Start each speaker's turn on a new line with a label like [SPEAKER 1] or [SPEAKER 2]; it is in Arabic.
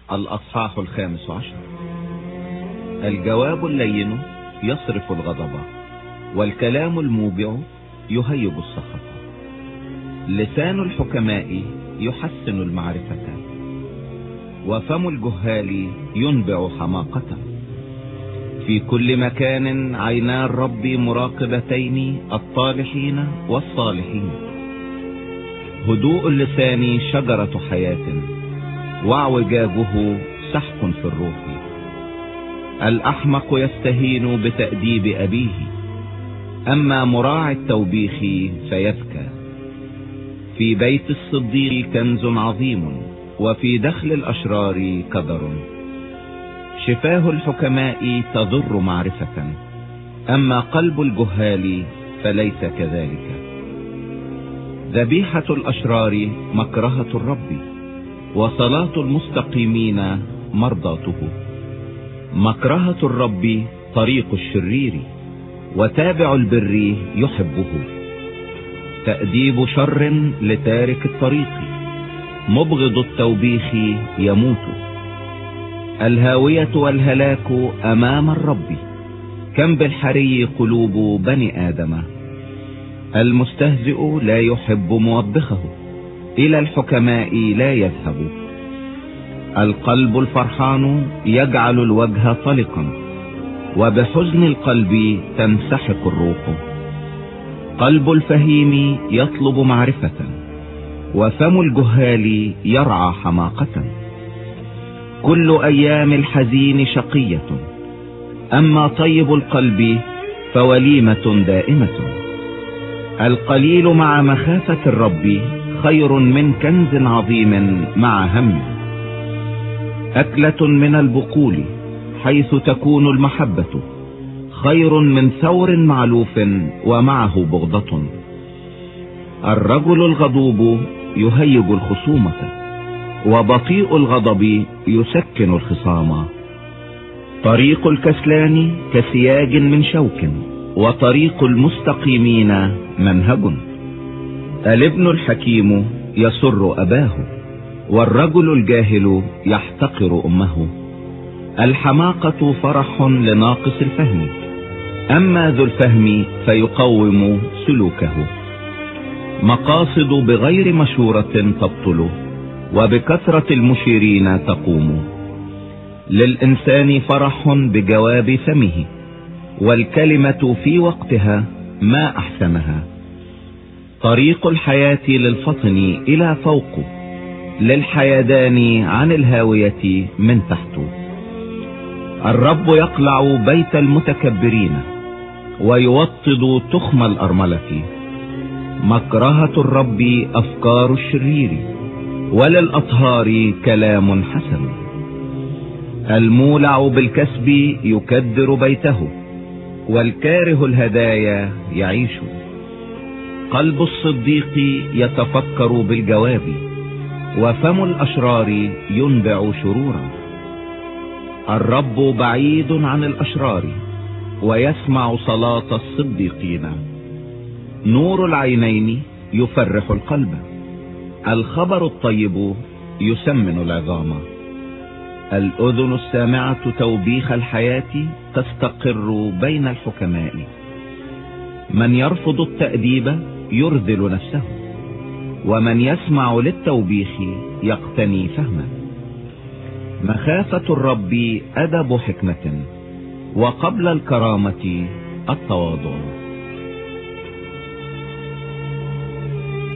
[SPEAKER 1] الأصحاح 15. الجواب اللين يصرف الغضب، والكلام الموجع يهيج السخط. لسان الحكماء يحسن المعرفة، وفم الجهال ينبع حماقة. في كل مكان عينا الرب مراقبتين، الطالحين والصالحين. هدوء اللسان شجرة حياة، واعوجاجه سحق في الروح. الأحمق يستهين بتأديب أبيه، أما مراعي التوبيخ فيبكى. في بيت الصديق كنز عظيم، وفي دخل الأشرار كدر. شفاه الحكماء تضر معرفة، أما قلب الجهال فليس كذلك. ذبيحة الأشرار مكرهة الرب، وصلاة المستقيمين مرضاته. مكرهة الرب طريق الشرير، وتابع البر يحبه. تأديب شر لتارك الطريق، مبغض التوبيخ يموت. الهاوية والهلاك أمام الرب، كم بالحري قلوب بني آدم. المستهزئ لا يحب موبخه، إلى الحكماء لا يذهب. القلب الفرحان يجعل الوجه طلقا، وبحزن القلب تنسحق الروح. قلب الفهيم يطلب معرفة، وفم الجهال يرعى حماقة. كل أيام الحزين شقية، أما طيب القلب فوليمة دائمة. القليل مع مخافة الرب خير من كنز عظيم مع هم. أكلة من البقول حيث تكون المحبة خير من ثور معلوف ومعه بغضة. الرجل الغضوب يهيج الخصومة، وبطيء الغضب يسكن الخصام. طريق الكسلان كسياج من شوك، وطريق المستقيمين منهج. الابن الحكيم يسر أباه، والرجل الجاهل يحتقر أمه. الحماقة فرح لناقص الفهم، أما ذو الفهم فيقوم سلوكه. مقاصد بغير مشورة تبطل، وبكثرة المشيرين تقوم. للإنسان فرح بجواب فمه، والكلمة في وقتها ما أحسنها. طريق الحياة للفطن إلى فوق، للحيدان عن الهاوية من تحت. الرب يقلع بيت المتكبرين، ويوطد تخم الأرملة. مكرهة الرب أفكار الشرير، وللأطهار كلام حسن. المولع بالكسب يكدر بيته، والكاره الهدايا يعيش. قلب الصديق يتفكر بالجواب، وفم الأشرار ينبع شرورا. الرب بعيد عن الأشرار، ويسمع صلاة الصديقين. نور العينين يفرح القلب، الخبر الطيب يسمن العظام. الأذن السامعة توبيخ الحياة تستقر بين الحكماء. من يرفض التأديب يرذل نفسه، ومن يسمع للتوبيخ يقتني فهما. مخافة الرب أدب حكمة، وقبل الكرامة التواضع.